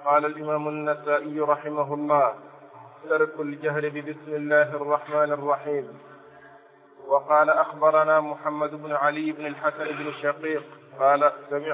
قال الإمام النسائي رحمه الله: ترك الجهر ببسم الله الرحمن الرحيم. وقال: أخبرنا محمد بن علي بن الحسن بن الشقيق قال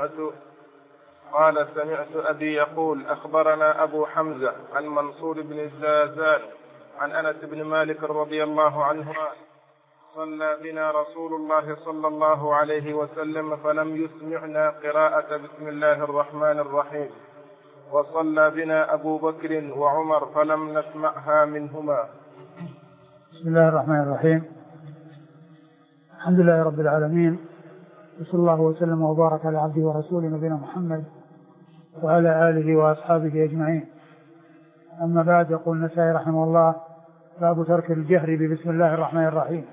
سمعت أبي يقول: أخبرنا أبو حمزة عن منصور بن الزازان عن أنس بن مالك رضي الله عنه: صلى بنا رسول الله صلى الله عليه وسلم فلم يسمعنا قراءة بسم الله الرحمن الرحيم، وصلى بنا أبو بكر وعمر فلم نسمعها منهما. بسم الله الرحمن الرحيم. الحمد لله رب العالمين، وصلى الله وسلم وبارك على عبده ورسوله نبينا محمد وعلى آله وأصحابه أجمعين. أما بعد، يقول النسائي رحمه الله: باب ترك الجهر ببسم الله الرحمن الرحيم.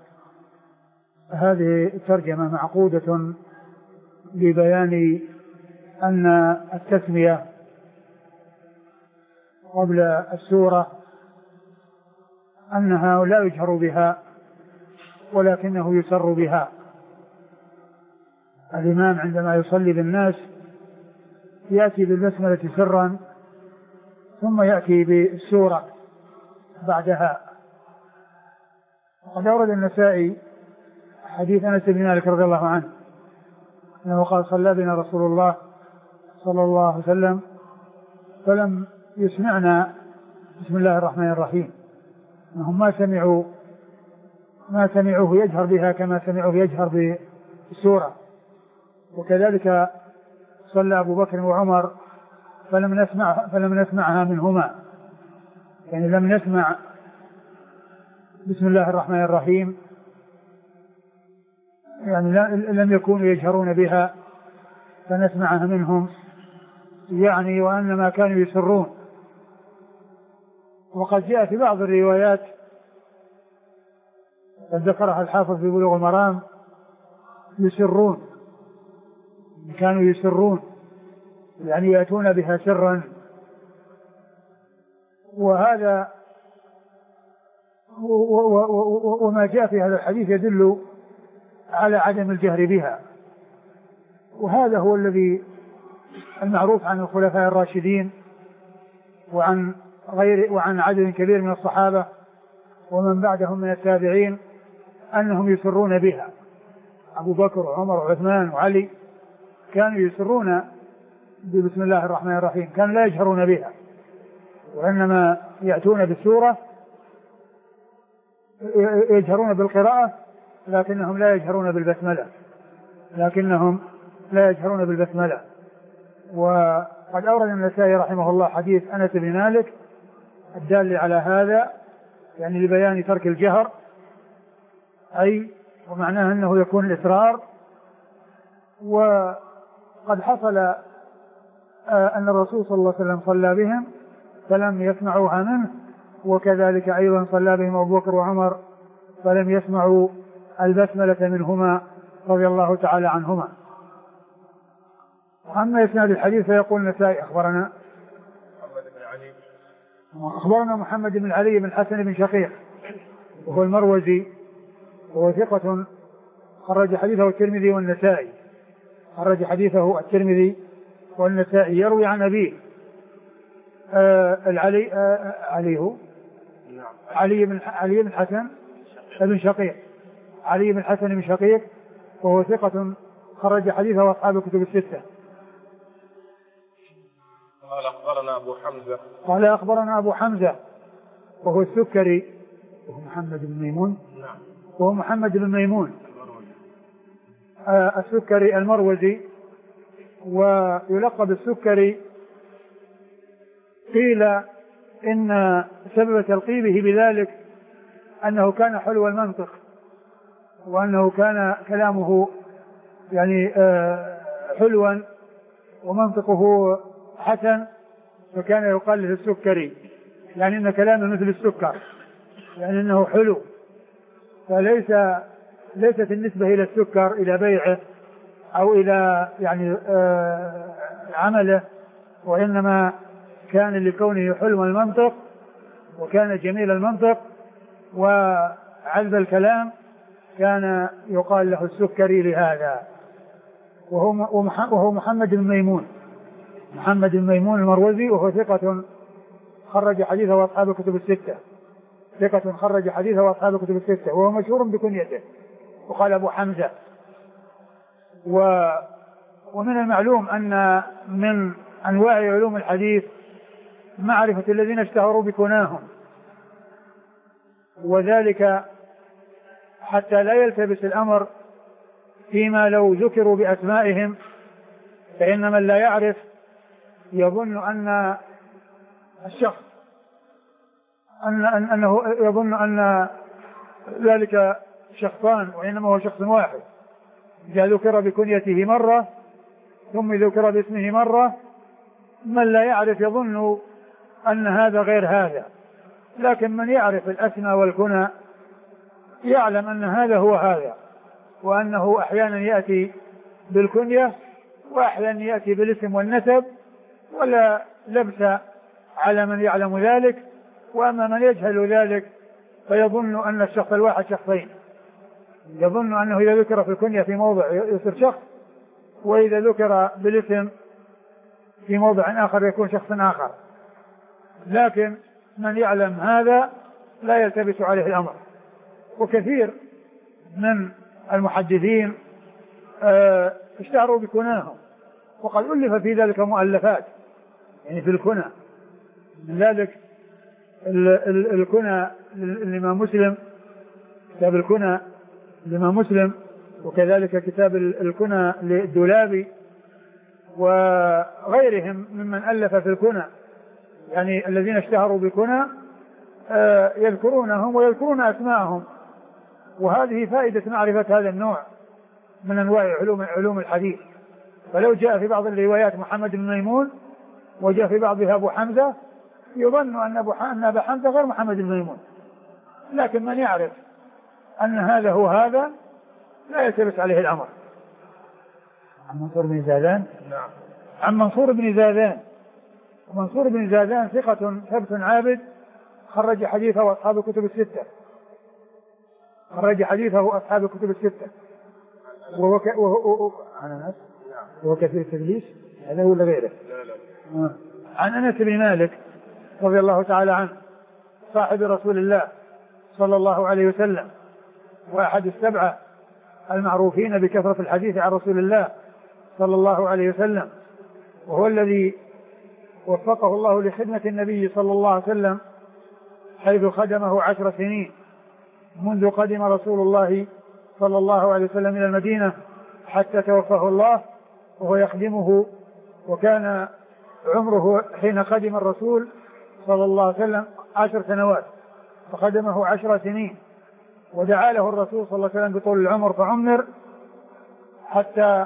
هذه الترجمة معقودة ببيان أن التسمية قبل السورة أنها لا يجهر بها ولكنه يسر بها. الإمام عندما يصلي بالناس يأتي بالبسملة سرا ثم يأتي بالسورة بعدها. وقد أورد النسائي حديث أنس بن مالك رضي الله عنه أنه قال: صلى بنا رسول الله صلى الله عليه وسلم فلم يسمعنا بسم الله الرحمن الرحيم. أنهم ما سمعوه يجهر بها كما سمعوه يجهر بالسورة. وكذلك صلى أبو بكر وعمر فلم نسمعها منهما، يعني لم نسمع بسم الله الرحمن الرحيم، يعني لم يكونوا يجهرون بها فنسمعها منهم، يعني وأنما كانوا يسرون. وقد جاء في بعض الروايات قد ذكرها الحافظ في بلوغ المرام: يسرون، كانوا يسرون يعني يأتون بها سرا. وهذا وما جاء في هذا الحديث يدل على عدم الجهر بها. وهذا هو الذي المعروف عن الخلفاء الراشدين وعن عدد كبير من الصحابة ومن بعدهم من التابعين أنهم يسرون بها. أبو بكر وعمر وعثمان وعلي كانوا يسرون بسم الله الرحمن الرحيم، كانوا لا يجهرون بها، وإنما يأتون بالسورة يجهرون بالقراءة لكنهم لا يجهرون بالبسملة. وقد أورد النسائي رحمه الله حديث أنس بن مالك الدال على هذا، يعني لبيان ترك الجهر، أي ومعناه أنه يكون الإسرار. وقد حصل أن الرسول صلى الله عليه وسلم صلى بهم فلم يسمعوها منه، وكذلك أيضا صلى بهم أبو بكر وعمر فلم يسمعوا البسملة منهما رضي الله تعالى عنهما. أما إسناد الحديث فيقول النسائي: أخبرنا محمد بن علي بن الحسن بن شقيق وهو المروزي، وهو ثقة خرج حديثه الترمذي والنسائي. يروي عن أبيه علي بن الحسن بن شقيق وهو ثقة خرج حديثه أصحاب الكتب الستة. قال أخبرنا أبو حمزة وهو السكري وهو محمد بن ميمون السكري المروزي، ويلقب السكري. قيل إن سبب تلقيبه بذلك أنه كان حلو المنطق، وأنه كان كلامه يعني حلوا ومنطقه حسن، فكان يقال له السكري، يعني إن كلامه مثل السكر، يعني إنه حلو. ليست النسبة إلى السكر إلى بيعه أو إلى يعني عمله، وإنما كان لكونه حلو المنطق وكان جميل المنطق وعذب الكلام، كان يقال له السكري لهذا. وهو محمد بن ميمون محمد بن ميمون المروزي، وهو ثقة خرج حديثه وأصحاب الكتب الستة، ثقة خرج حديثه وأصحاب الكتب الستة، وهو مشهور بكنيته، وقال أبو حمزة. ومن المعلوم أن من أنواع علوم الحديث معرفة الذين اشتهروا بكناهم، وذلك حتى لا يلتبس الأمر فيما لو ذكروا بأسمائهم، فإن من لا يعرف يظن أن الشخص أنه يظن أن ذلك شخصان، وإنما هو شخص واحد. إذا ذكر بكنيته مرة ثم ذكر باسمه مرة، من لا يعرف يظن أن هذا غير هذا، لكن من يعرف الأسماء والكنى يعلم أن هذا هو هذا، وأنه أحيانا يأتي بالكنية وأحيانا يأتي بالاسم والنسب، ولا لبس على من يعلم ذلك. وأما من يجهل ذلك فيظن أن الشخص الواحد شخصين، يظن أنه إذا ذكر في الكنية في موضع يصير شخص، وإذا ذكر بالاسم في موضع آخر يكون شخص آخر. لكن من يعلم هذا لا يلتبس عليه الأمر. وكثير من المحدثين اشتهروا بكناهم، وقد ألف في ذلك مؤلفات يعني في الكنى، من ذلك الكنى للإمام مسلم، كتاب الكنى للإمام مسلم، وكذلك كتاب الكنى للدولابي وغيرهم ممن ألف في الكنى، يعني الذين اشتهروا بالكنى يذكرونهم ويذكرون أسماءهم. وهذه فائدة معرفة هذا النوع من أنواع علوم الحديث. فلو جاء في بعض الروايات محمد بن ميمون وجاء في بعضها أبو حمزة يظن أن أبا حمزة غير محمد بن ميمون، لكن من يعرف أن هذا هو هذا لا يلتبس عليه الأمر. عن منصور بن زادان. نعم. عن منصور بن زادان. ومنصور بن زادان ثقة ثبت عابد خرج حديثه وأصحاب الكتب الستة، خرج حديثه وأصحاب الكتب الستة. وهو كثير التدليس، هذا هو ولا غيره؟ لا. عن أنس بن مالك رضي الله تعالى عنه صاحب رسول الله صلى الله عليه وسلم، وأحد السبعة المعروفين بكثرة الحديث عن رسول الله صلى الله عليه وسلم، وهو الذي وفقه الله لخدمة النبي صلى الله عليه وسلم، حيث خدمه 10 سنين منذ قدم رسول الله صلى الله عليه وسلم إلى المدينة حتى توفاه الله وهو يخدمه. وكان عمره حين قدم الرسول صلى الله عليه وسلم 10 سنوات، فخدمه 10 سنين، ودعا له الرسول صلى الله عليه وسلم بطول العمر فعمر حتى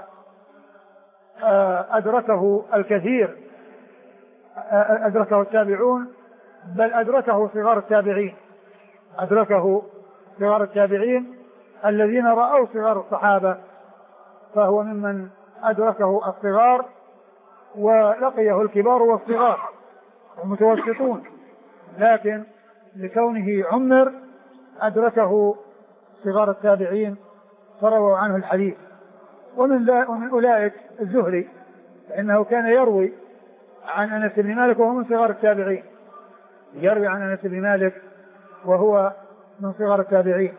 أدركه الكثير، أدركه التابعون، بل أدركه صغار التابعين، أدركه صغار التابعين الذين رأوا صغار الصحابة، فهو ممن أدركه الصغار ولقيه الكبار والصغار المتوسطون، لكن لكونه عمر أدركه صغار التابعين فرووا عنه الحديث. ومن أولئك الزهري، فإنه كان يروي عن أنس بن مالك وهو من صغار التابعين، يروي عن أنس بن مالك وهو من صغار التابعين.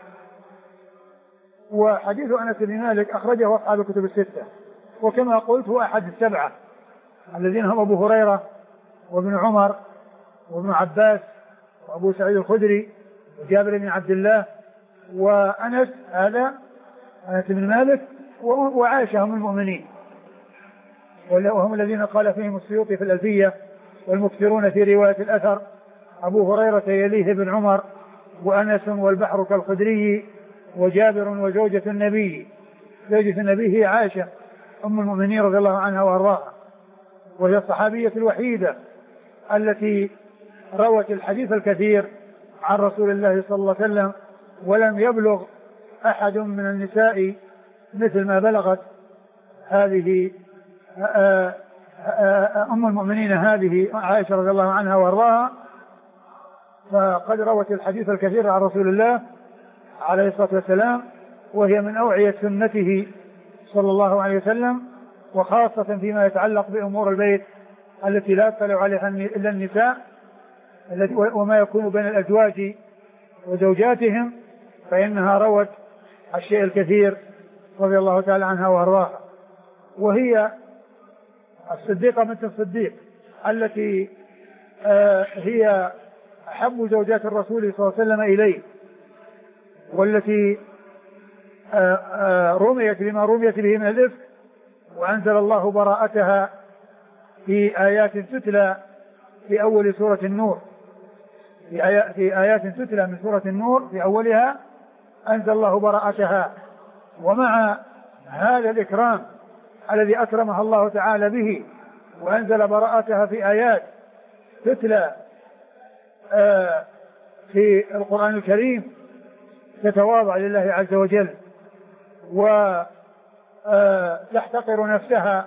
وحديث أنس بن مالك أخرجه أصحاب الكتب الستة، وكما قلت هو أحد السبعة الذين هم أبو هريرة وابن عمر وابن عباس وأبو سعيد الخدري وجابر بن عبد الله وأنس، هذا أنس بن مالك وعائشة هم المؤمنين، وهم الذين قال فيهم السيوطي في الألفية والمكثرون في رواية الأثر أبو هريرة يليه بن عمر وأنس والبحر كالخدري وجابر وزوجة النبي. زوجة النبي هي عائشة أم المؤمنين رضي الله عنها وأرضاها، وهي الصحابية الوحيدة التي روت الحديث الكثير عن رسول الله صلى الله عليه وسلم، ولم يبلغ أحد من النساء مثل ما بلغت هذه أم المؤمنين هذه عائشة رضي الله عنها وأرضاها، فقد روت الحديث الكثير عن رسول الله عليه الصلاة والسلام، وهي من أوعية سنته صلى الله عليه وسلم، وخاصة فيما يتعلق بأمور البيت التي لا يطلع عليها إلا النساء وما يكون بين الأزواج وزوجاتهم، فإنها روت الشيء الكثير رضي الله تعالى عنها وأرضاها. وهي الصديقة بنت الصديق التي هي أحب زوجات الرسول صلى الله عليه وسلم إليه، والتي رميت بما رميت به من الإفك، وأنزل الله براءتها في آيات تتلى في أول سورة النور، في آيات تتلى من سورة النور في أولها أنزل الله براءتها. ومع هذا الإكرام الذي أكرمها الله تعالى به وأنزل براءتها في آيات تتلى في القرآن الكريم، تتواضع لله عز وجل وتحتقر نفسها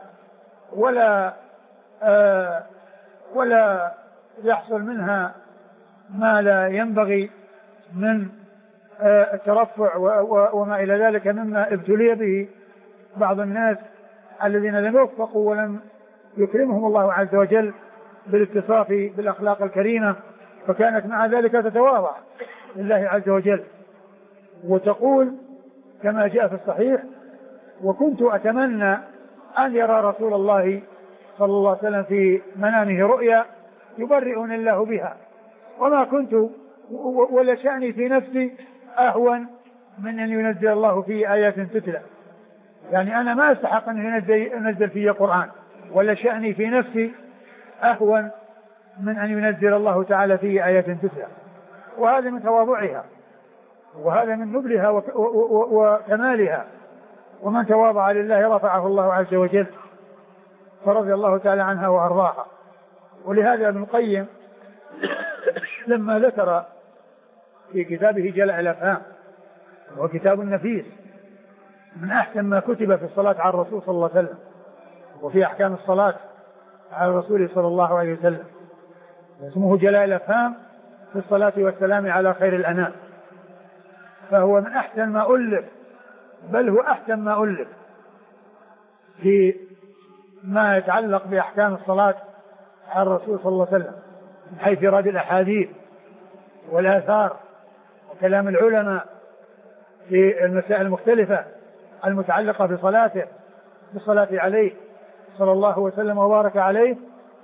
ولا يحصل منها ما لا ينبغي من الترفع وما إلى ذلك مما ابتلي به بعض الناس الذين لم يوفقوا ولم يكرمهم الله عز وجل بالاتصاف بالأخلاق الكريمة، فكانت مع ذلك تتواضع لله عز وجل وتقول كما جاء في الصحيح: وكنت أتمنى أن يرى رسول الله صلى الله عليه وسلم في منامه رؤيا يبرئني الله بها، وما كنت ولا شأني في نفسي أهون من أن ينزل الله في آيات تتلى. يعني أنا ما أستحق أن ينزل في قرآن، ولا شأني في نفسي أهون من أن ينزل الله تعالى في آيات تتلى. وهذا من تواضعها، وهذا من نبلها وكمالها. ومن تواضع لله رفعه الله عز وجل، فرضي الله تعالى عنها وأرضاها. ولهذا ابن القيم لما ذكر في كتابه جلاء الأفهام، وكتاب النفيس من أحسن ما كتب في الصلاة على الرسول صلى الله عليه وسلم وفي أحكام الصلاة على الرسول صلى الله عليه وسلم، اسمه جلاء الأفهام في الصلاة والسلام على خير الأنام، فهو من أحسن ما ألف، بل هو أحسن ما ألف في ما يتعلق بأحكام الصلاة على الرسول صلى الله عليه وسلم من حيث إيراد الأحاديث والآثار وكلام العلماء في المسائل المختلفة المتعلقة بصلاته، بالصلاة عليه صلى الله وسلم وبارك عليه.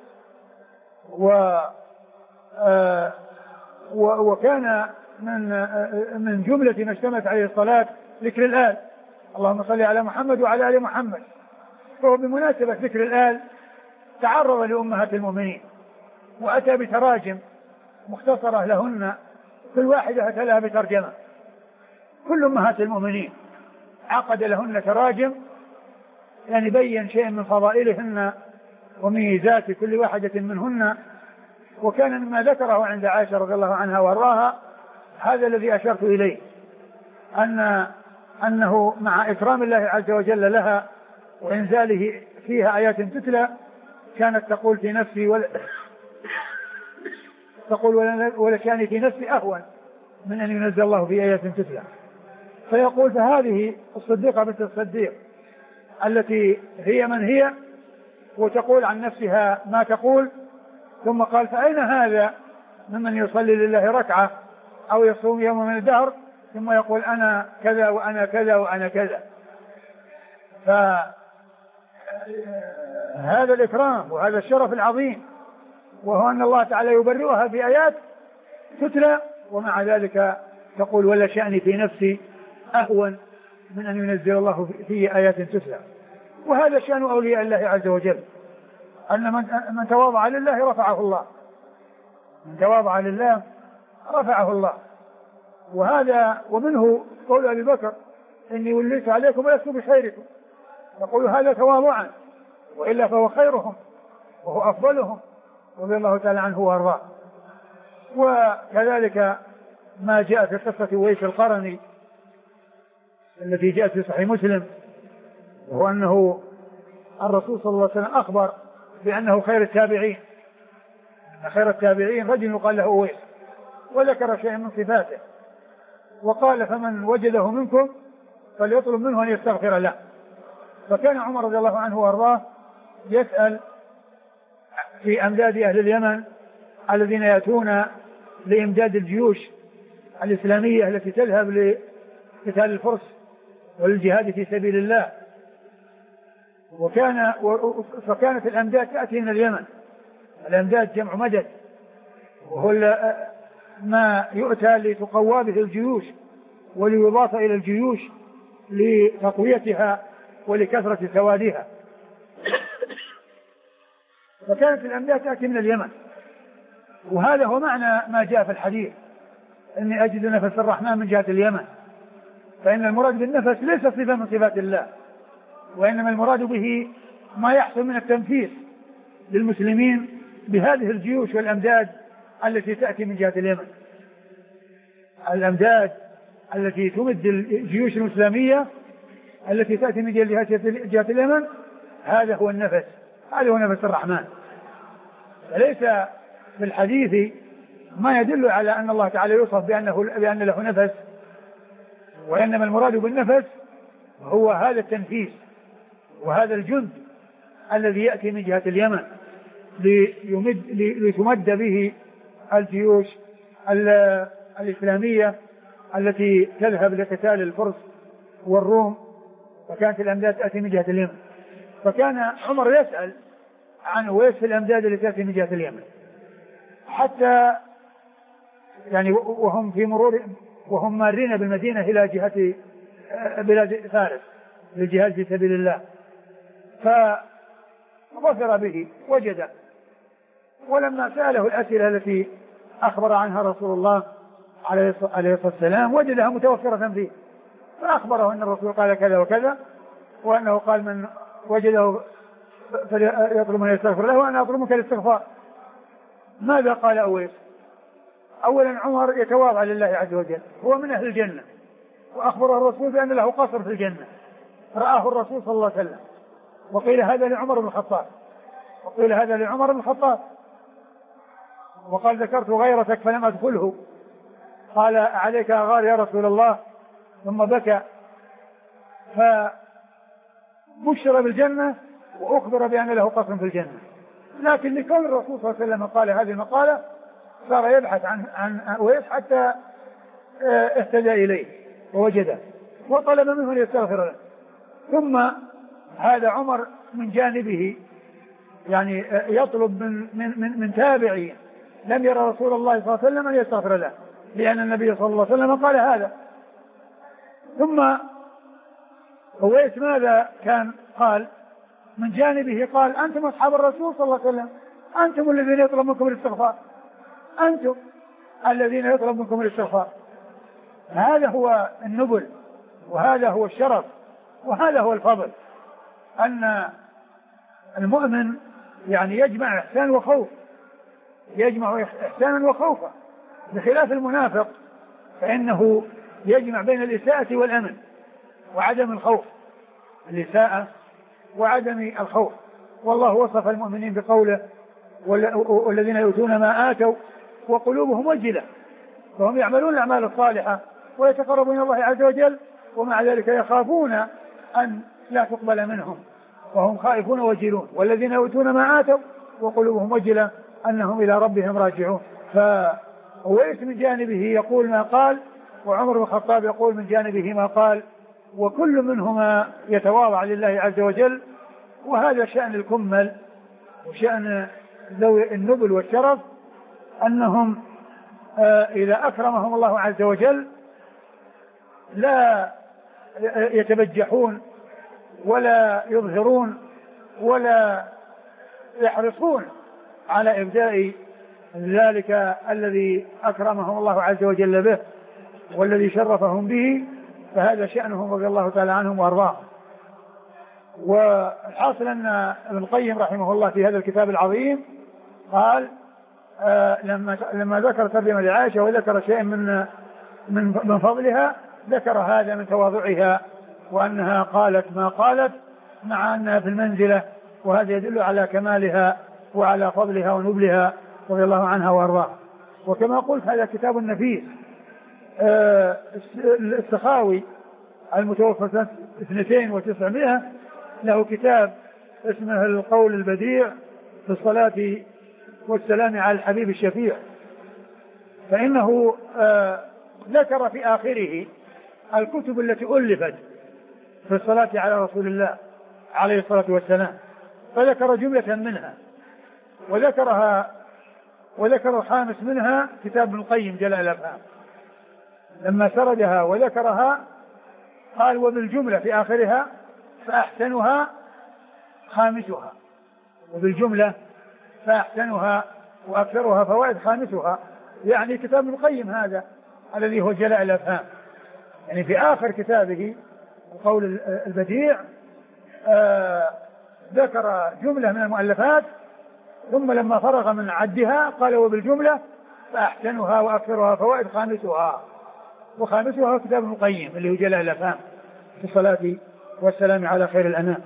وكان من جملة ما اشتملت عليه الصلاة ذكر الآل، اللهم صل على محمد وعلى آل محمد. فهو بمناسبة ذكر الآل تعرض لأمهات المؤمنين وأتى بتراجم مختصرة لهن، كل واحدة أتى لها بترجمة. كل أمهات المؤمنين عقد لهن تراجم، يعني بين شيء من فضائلهن وميزات كل واحدة منهن. وكان مما ذكره عند عائشة رضي الله عنها وارضاها هذا الذي أشرت إليه، أنه مع إكرام الله عز وجل لها وإنزاله فيها آيات تتلى كانت تقول في نفسي تقول ولا كان في نفسي أهون من أن ينزل الله في آيات تتلى. فيقول فهذه الصديقة بنت الصديق التي هي من هي وتقول عن نفسها ما تقول. ثم قال: فأين هذا ممن يصلي لله ركعة أو يصوم يوم من الدهر ثم يقول أنا كذا وأنا كذا وأنا كذا. فهذا الإكرام وهذا الشرف العظيم، وهو أن الله تعالى يبرئها في آيات تتلى، ومع ذلك تقول ولا شأني في نفسي أهون من أن ينزل الله في آيات تتلى. وهذا شأن أولياء الله عز وجل، أن من تواضع لله رفعه الله، من تواضع لله رفعه الله. وهذا ومنه قول أبي بكر: إني وليت عليكم ولست بخيركم. يقول هذا تواضعا، وإلا فهو خيرهم وهو أفضلهم رضي الله تعالى عنه وأرضاه. وكذلك ما جاء في قصة أويس القرني التي جاءت في صحيح مسلم، وهو أنه الرسول صلى الله عليه وسلم أخبر بأنه خير التابعين، خير التابعين رجل يقال له أويس، وذكر شيئا من صفاته وقال: فمن وجده منكم فليطلب منه أن يستغفر له. فكان عمر رضي الله عنه وارضاه يسأل في أمداد أهل اليمن الذين يأتون لإمداد الجيوش الإسلامية التي تذهب لقتال الفرس والجهاد في سبيل الله. فكانت الأمداد تأتي من اليمن. الأمداد جمع مدد، وهو ما يؤتى لتقوى به الجيوش وليضاف إلى الجيوش لتقويتها ولكثرة سوادها. فكانت الأمداد تأتي من اليمن، وهذا هو معنى ما جاء في الحديث إني أجد نفس الرحمن من جهة اليمن. فإن المراد بالنفس ليس صفة من صفات الله، وإنما المراد به ما يحصل من التنفيذ للمسلمين بهذه الجيوش والأمداد التي تأتي من جهة اليمن. الأمداد التي تمد الجيوش الإسلامية التي تأتي من جهة اليمن، هذا هو النفس، هذا هو نفس الرحمن. فليس في الحديث ما يدل على أن الله تعالى يوصف بأن له نفس، وإنما المراد بالنفس هو هذا التنفيذ وهذا الجند الذي يأتي من جهة اليمن لتمد به الجيوش الإسلامية التي تذهب لقتال الفرس والروم. فكانت الأمداد تأتي من جهة اليمن. فكان عمر يسأل عن ويس الأمداد التي تأتي من جهة اليمن، حتى يعني وهم مارين بالمدينة إلى جهة بلاد فارس للجهاد في سبيل الله، فظفر به وجد. ولما سأله الأسئلة التي أخبر عنها رسول الله عليه الصلاة والسلام وجدها متوفرة فيه، فأخبره أن الرسول قال كذا وكذا، وأنه قال من وجده فليطلب من يستغفر له وأنا أطلب منك الاستغفار. ماذا قال أويس؟ أولا عمر يتواضع لله عز وجل، هو من أهل الجنة، وأخبره الرسول بأن له قصر في الجنة رآه الرسول صلى الله عليه وسلم، وقيل هذا لعمر بن الخطاب، وقيل هذا لعمر بن الخطاب، وقال ذكرت غيرتك فلم أدخله، قال عليك أغار يا رسول الله، ثم بكى. فبشر بالجنة وأخبر بأن له قصر في الجنة، لكن لكون الرسول صلى الله عليه وسلم قال هذه المقالة صار يبحث عن أويس حتى اهتدى إليه ووجده وطلب منه أن يستغفر له. ثم هذا عمر من جانبه يعني يطلب من تابعي لم يرى رسول الله صلى الله عليه وسلم أن يستغفر له، لأن النبي صلى الله عليه وسلم قال هذا. ثم أويس ماذا كان قال من جانبه؟ قال أنتم أصحاب الرسول صلى الله عليه وسلم، أنتم الذين يطلب منكم الاستغفار، أنتم الذين يطلب منكم الاستغفار. هذا هو النبل، وهذا هو الشرف، وهذا هو الفضل، أن المؤمن يعني يجمع إحسان وخوف، يجمع إحسانا وخوفا، بخلاف المنافق فإنه يجمع بين الإساءة والأمن وعدم الخوف، الإساءة وعدم الخوف. والله وصف المؤمنين بقوله والذين يؤتون ما آتوا وقلوبهم وجلة، فهم يعملون الأعمال الصالحة ويتقربون إلى الله عز وجل، ومع ذلك يخافون أن لا تقبل منهم وهم خائفون وجلون. والذين يؤتون ما آتوا وقلوبهم وجلة أنهم إلى ربهم راجعون. فأويس من جانبه يقول ما قال، وعمر بن الخطاب يقول من جانبه ما قال، وكل منهما يتواضع لله عز وجل. وهذا شأن الكمل وشأن ذوي النبل والشرف، أنهم إذا أكرمهم الله عز وجل لا يتبجحون ولا يظهرون ولا يحرصون على إبداء ذلك الذي أكرمهم الله عز وجل به والذي شرفهم به، فهذا شأنهم رضي الله تعالى عنهم وأرضاهم. والحاصل أن ابن القيم رحمه الله في هذا الكتاب العظيم قال لما ذكر ترجمة لعائشة وذكر شيء من فضلها، ذكر هذا من تواضعها وأنها قالت ما قالت مع أنها في المنزلة، وهذا يدل على كمالها وعلى فضلها ونبلها رضي الله عنها وأرضاها. وكما قلت هذا كتاب نفيس. السخاوي المتوفى سنة 2900 له كتاب اسمه القول البديع في الصلاة والسلام على الحبيب الشفيع، فإنه ذكر في آخره الكتب التي ألفت في الصلاة على رسول الله عليه الصلاة والسلام، فذكر جملة منها وذكر خامس منها كتاب ابن القيم جلاء الأفهام. لما سردها وذكرها قال وبالجملة في آخرها فأحسنها خامسها، وبالجملة فأحسنها وأكثرها فوائد خامسها، يعني كتاب ابن القيم هذا الذي هو جلاء الأفهام، يعني في آخر كتابه القول البديع ذكر جملة من المؤلفات، ثم لما فرغ من عدها قال وبالجملة فأحسنها وأكثرها فوائد خامسها، وخامسها كتاب ابن القيم اللي هو جلاء الأفهام في الصلاة والسلام على خير الأنام،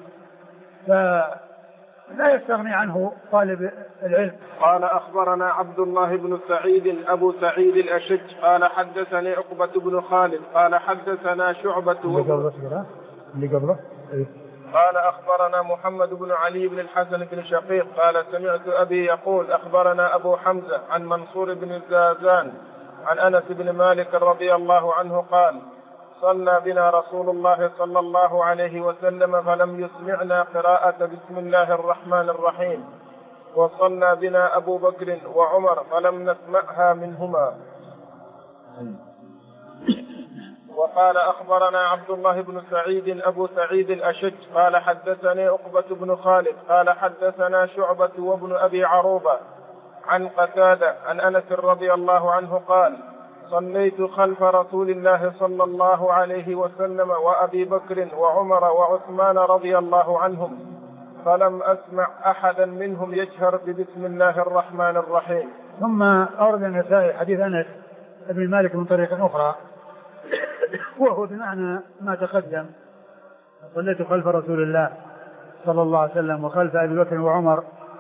فلا يستغني عنه طالب العلم. قال أخبرنا عبد الله بن سعيد أبو سعيد الأشج قال حدثني عقبة بن خالد قال حدثنا شعبة اللي قبله قال أخبرنا محمد بن علي بن الحسن بن شقيق قال سمعت أبي يقول أخبرنا أبو حمزة عن منصور بن الزازان عن أنس بن مالك رضي الله عنه قال صلى بنا رسول الله صلى الله عليه وسلم فلم يسمعنا قراءة بسم الله الرحمن الرحيم، وصلى بنا أبو بكر وعمر فلم نسمعها منهما. وقال أخبرنا عبد الله بن سعيد أبو سعيد الأشج قال حدثني عقبة بن خالد قال حدثنا شعبة وابن أبي عروبة عن قتادة عن أنس رضي الله عنه قال صليت خلف رسول الله صلى الله عليه وسلم وأبي بكر وعمر وعثمان رضي الله عنهم فلم أسمع أحدا منهم يجهر ببسم الله الرحمن الرحيم. ثم أورد النسائي حديث أنس بن مالك من طريق أخرى وهو بمعنى ما تقدم، صليت خلف رسول الله صلى الله عليه وسلم وخلف أبي بكر وعمر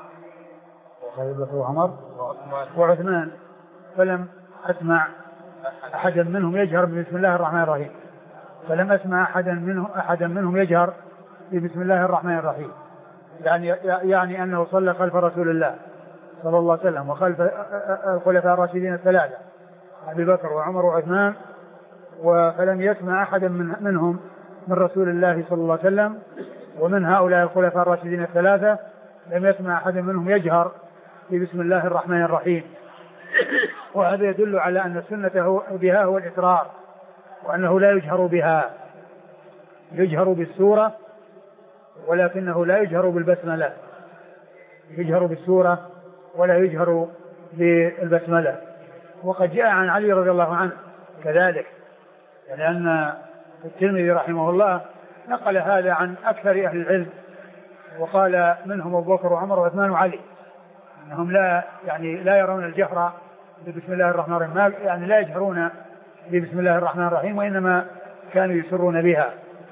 وعثمان فلم أسمع أحدا منهم يجهر بسم الله الرحمن الرحيم، فلم أسمع أحدا منهم يجهر بسم الله الرحمن الرحيم، يعني أنه صلى خلف رسول الله صلى الله عليه وسلم وخلف الخلفاء الراشدين الثلاثة أبي بكر وعمر وعثمان، فلم يسمع أحدا منهم من رسول الله صلى الله عليه وسلم ومن هؤلاء الخلفاء الراشدين الثلاثة لم يسمع أحدا منهم يجهر بسم الله الرحمن الرحيم. وهذا يدل على أن السنة بها هو الإسرار، وأنه لا يجهر بها، يجهر بالسورة ولكنه لا يجهر بالبسملة، يجهر بالسورة ولا يجهر بالبسملة. وقد جاء عن علي رضي الله عنه كذلك، لأن الترمذي رحمه الله نقل هذا عن أكثر أهل العلم، وقال منهم أبو بكر وعمر وعثمان وعلي أنهم لا يرون الجهر بسم الله الرحمن الرحيم، يعني لا يجهرون بسم الله الرحمن الرحيم، وإنما كانوا يسرون بها.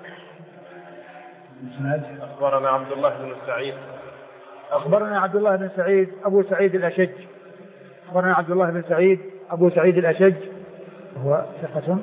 أخبرنا عبد الله بن سعيد أخبرنا عبد الله بن سعيد أبو سعيد الأشج أخبرنا عبد الله بن سعيد أبو سعيد الأشج هو ثقة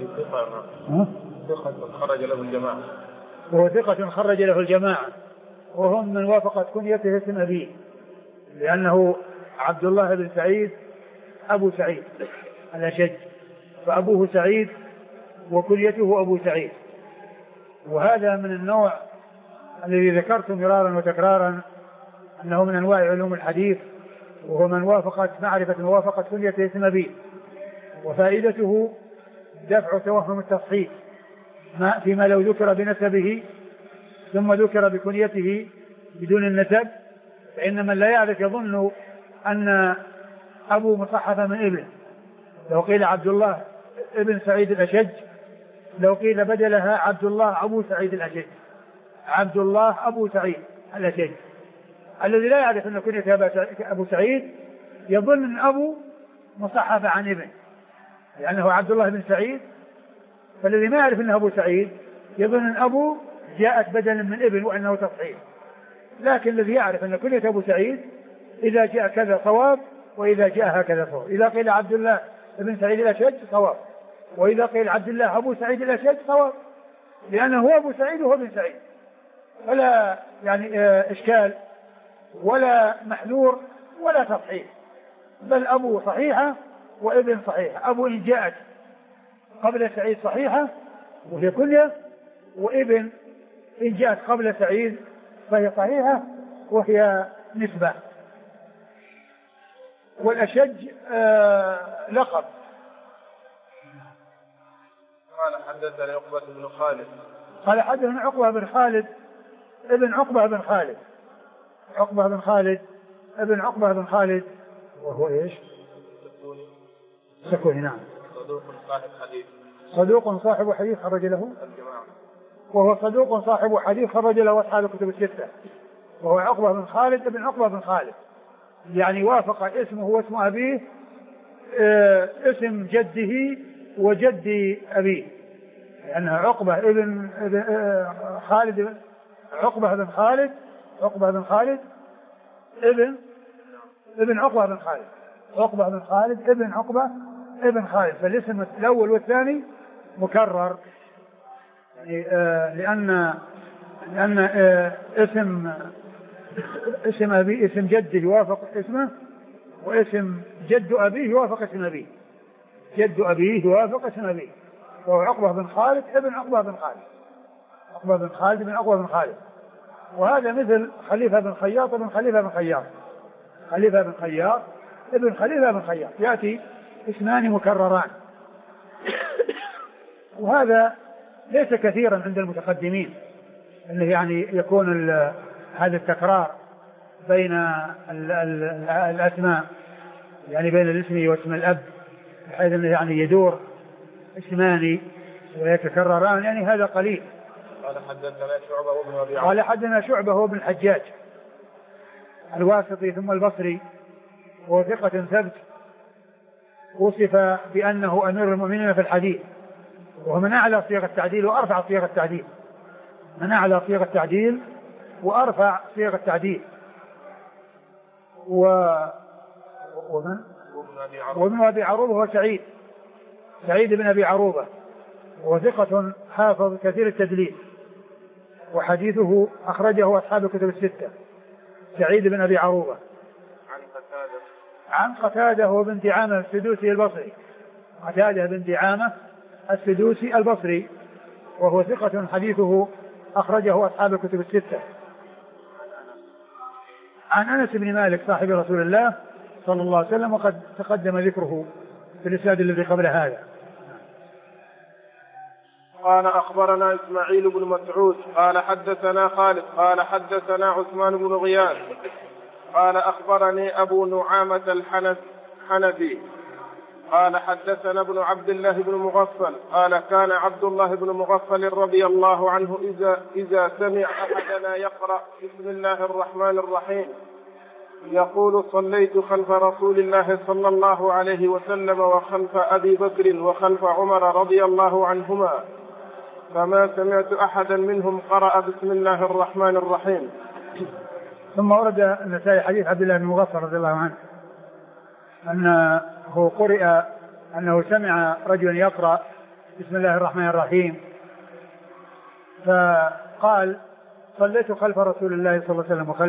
خرج له الجماعة، وهو ثقة خرج له الجماعة، وهم من وافقت كنيته اسم أبيه، لأنه عبد الله بن سعيد أبو سعيد الأشج، فأبوه سعيد وكنيته أبو سعيد. وهذا من النوع الذي ذكرت مرارا وتكرارا أنه من أنواع علوم الحديث، وهو من وافقت معرفة موافقة كنيته اسم أبيه، وفائدته دفع توهم التصحيح فيما لو ذكر بنسبه ثم ذكر بكنيته بدون النسب، فإن من لا يعرف يظن أن أبو مصحف من ابن. لو قيل عبد الله ابن سعيد الأشج، لو قيل بدلها عبد الله أبو سعيد الأشج، عبد الله أبو سعيد الأشج، الذي لا يعرف أن كنيته أبو سعيد يظن أن أبو مصحف عن ابن، لأنه عبد الله بن سعيد، فالذي ما يعرف أنه أبو سعيد يظن أن أبو جاءت بدلا من ابن وأنه تصحيح. لكن الذي يعرف أن كنية أبو سعيد إذا جاء كذا صواب، وإذا جاء هكذا صواب. إذا قيل عبد الله بن سعيد الأشج صواب، وإذا قيل عبد الله أبو سعيد الأشج صواب، لأنه هو أبو سعيد وهو بن سعيد، فلا إشكال ولا محذور ولا تصحيح، بل أبو صحيحة وابن صحيحة. أبو إن جاءت قبل سعيد صحيحة وهي كنية، وابن إن جاءت قبل سعيد فهي صحيحة وهي نسبة. والأشج لقب. قال حدثني عقبة بن خالد. قال حدثني عقبة بن خالد ابن عقبة بن خالد. عقبة بن خالد ابن عقبة بن خالد وهو ايش؟ سكوني. نعم. صدوق صاحب حديث. صدوق صاحب حديث خرج له الجماعة. وهو صدوق صاحب حديث خرج له أصحاب الكتب الستة. وهو عقبة بن خالد ابن عقبة بن خالد، يعني وافق اسمه واسم أبيه اسم جده وجد أبيه، لأن عقبة ابن خالد، عقبة بن خالد، عقبة بن خالد ابن عقبة بن خالد، عقبة بن خالد ابن عقبة ابن خالد. فالاسم الأول والثاني مكرر، يعني لأن اسم أبي اسم جده يوافق اسمه، واسم جد أبيه يوافق اسم أبيه، جد أبيه يوافق اسم أبيه، وهو عقبة بن خالد ابن عقبة بن خالد، عقبة بن خالد ابن عقبة بن خالد. وهذا مثل خليفة بن خياط ابن خليفة بن خياط، خليفة بن خياط ابن خليفة بن خياط، يأتي اسمان مكرران. وهذا ليس كثيرا عند المتقدمين، انه يعني يكون هذا التكرار بين الاسماء، يعني بين الاسم واسم الاب، بحيث انه يعني يدور اسمان ويتكرران، يعني هذا قليل. قال حدثنا شعبة وابن أبي عمرو. قال حدثنا شعبة وابن الحجاج الواسطي ثم البصري، وهو ثقة ثبت، وصف بأنه أمير المؤمنين في الحديث، وهو من أعلى صيغ التعديل وأرفع صيغ التعديل، من أعلى صيغ التعديل وأرفع صيغ التعديل. وابن أبي عروبة هو سعيد بن أبي عروبة، وهو ثقة حافظ كثير التدليس، وحديثه أخرجه أصحاب الكتب الستة. سعيد بن أبي عروبة عن قتادة وبن دعامة السدوسي البصري، قتادة بن دعامة السدوسي البصري، وهو ثقة حديثه أخرجه أصحاب الكتب الستة. عن أنس بن مالك صاحب رسول الله صلى الله عليه وسلم، وقد تقدم ذكره في الإسناد الذي قبل هذا. قال أخبرنا إسماعيل بن مسعود قال حدثنا خالد قال حدثنا عثمان بن غياث قال أخبرني أبو نعامة الحنفي قال حدثنا ابن عبد الله بن مغفل قال كان عبد الله بن مغفل رضي الله عنه إذا سمع أحدنا يقرأ بسم الله الرحمن الرحيم يقول صليت خلف رسول الله صلى الله عليه وسلم وخلف أبي بكر وخلف عمر رضي الله عنهما فما سمعت أحدا منهم قرأ بسم الله الرحمن الرحيم. ثم ورد النسائي حديث عبد الله بن مغفل رضي الله عنه أنه قرئ أنه سمع رجلا يقرأ بسم الله الرحمن الرحيم، فقال صليت خلف رسول الله صلى الله عليه وسلم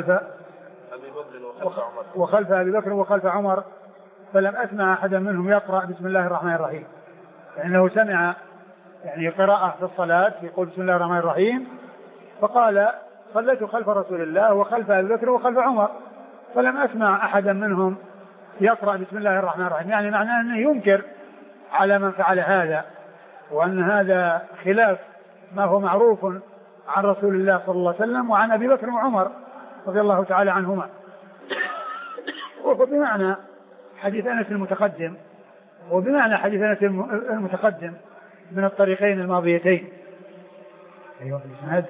وخلف أبي بكر وخلف عمر فلم أسمع أحدا منهم يقرأ بسم الله الرحمن الرحيم، لأنه سمع يعني قراءة في الصلاة يقول بسم الله الرحمن الرحيم، فقال صليت خلف رسول الله وخلف أبي بكر وخلف عمر فلم أسمع أحدا منهم يقرأ بسم الله الرحمن الرحيم، يعني معناه أنه ينكر على من فعل هذا، وأن هذا خلاف ما هو معروف عن رسول الله صلى الله عليه وسلم وعن أبي بكر وعمر رضي الله تعالى عنهما. وهو بمعنى حديث أنس المتقدم، وبمعنى حديث أنس المتقدم من الطريقين الماضيتين. أيوة الإسناد.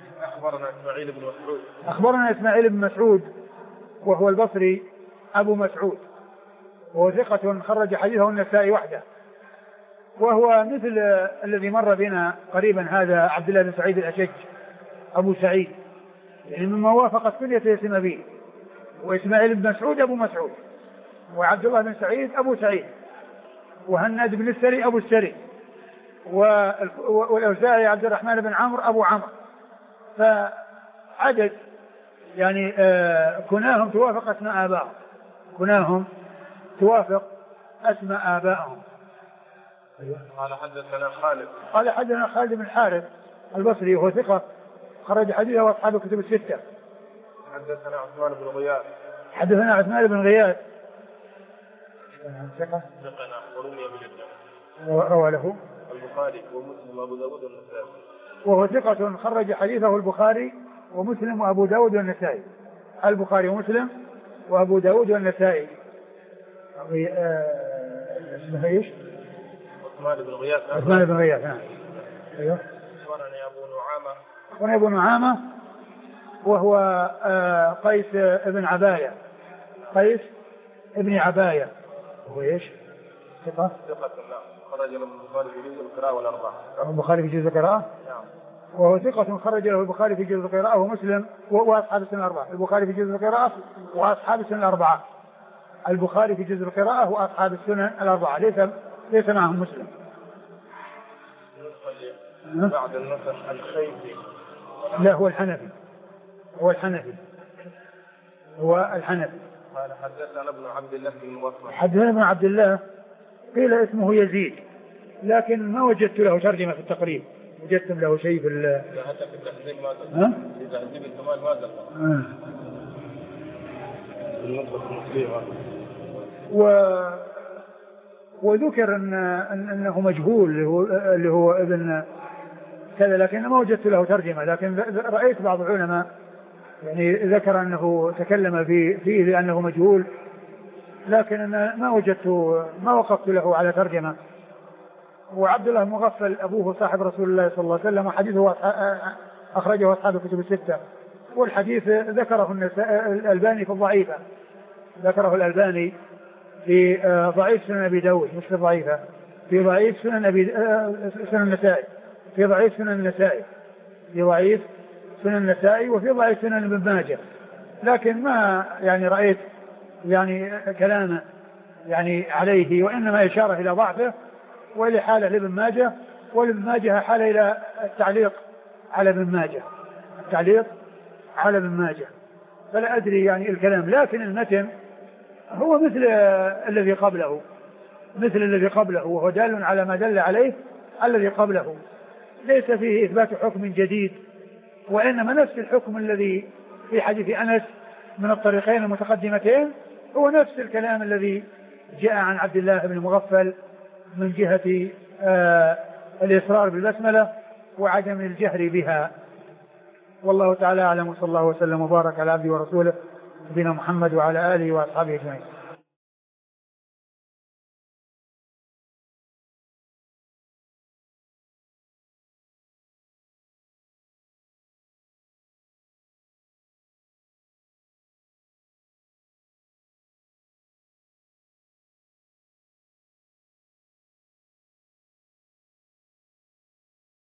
أخبرنا إسماعيل بن مسعود وهو البصري أبو مسعود، وهو ثقة خرج حديثه النسائي وحده، وهو مثل الذي مر بنا قريبا هذا عبد الله بن سعيد الأشج أبو سعيد، يعني مما وافقت كلية اسم أبيه، وإسماعيل بن مسعود أبو مسعود، وعبد الله بن سعيد أبو سعيد، وهناد بن السري أبو السري، والأوزاعي عبد الرحمن بن عمرو أبو عمرو، فعدد يعني كناهم توافق أسماء آبائهم، كناهم توافق أسماء آبائهم. قال حدثنا خالد. قال حدثنا خالد بن الحارث البصري وهو ثقة خرج حديثه وأصحاب الكتب الستة. حدثنا عثمان بن غياث. حدثنا عثمان بن غياث ثقة روى له البخاري ومسلم وأبو داود والنسائي. وهو ثقة خرج حديثه البخاري ومسلم وأبو داود والنسائي. البخاري ومسلم وأبو داود والنسائي. اسمه ايش؟ عثمان بن غياث. عثمان بن غياث. نعم. ايوه. أخبرني أبو نعامة. أخبرني أبو نعامة وهو قيس ابن عباية. قيس ابن عباية وهو ايش؟ ثقة. نعم. خرج له البخاري في جزء القراءة والأربعة. البخاري في جزء القراءة. نعم. وهو ثقة خرج له البخاري في جزء القراءة ومسلم وأصحاب السنة الأربعة. البخاري في جزء القراءة وأصحاب السنة الأربعة. البخاري في جزء القراءة وأصحاب السنن الأربعة ليس معهم مسلم. بعد النسخ الخيفي. لا هو الحنفي. قال حدثنا ابن عبد الله بن موفق. حدثنا ابن عبد الله قيل اسمه يزيد لكن ما وجدت له ترجمة في التقريب. وجدتم له شيء في حتى في التحذيب ما ذكر. في تحذيب الكمال ما ذكر. النسخة المسلمة. وذكر أنه مجهول اللي هو ابن كذا لكن ما وجدت له ترجمة. لكن رأيت بعض العلماء يعني ذكر أنه تكلم فيه لأنه مجهول لكن أنا ما وقفت له على ترجمة. وعبد الله المغفل أبوه صاحب رسول الله صلى الله عليه وسلم وحديثه أخرجه أصحاب الكتب الستة. والحديث ذكره الألباني في الضعيفة. ذكره الألباني في ضعيف سنن أبي داود مش في ضعيفة. في ضعيف سنن النسائي. في ضعيف سنن النسائي. في ضعيف سنن النسائي وفي ضعيف سنن ابن ماجه. لكن ما يعني رأيت يعني كلام يعني عليه وإنما إشارة إلى ضعفه وإلى حالة لابن ماجه. والابن ماجه حالة إلى التعليق على ابن ماجه. التعليق على ابن ماجه. فلا أدري يعني الكلام لكن المتن هو مثل الذي قبله وهو دال على ما دل عليه الذي قبله. ليس فيه إثبات حكم جديد وإنما نفس الحكم الذي في حديث أنس من الطريقين المتقدمتين هو نفس الكلام الذي جاء عن عبد الله بن مغفل من جهة الإصرار بالبسملة وعدم الجهر بها. والله تعالى أعلم. صلى الله وسلم وبارك على عبده ورسوله نبينا محمد وعلى آله وأصحابه أجمعين.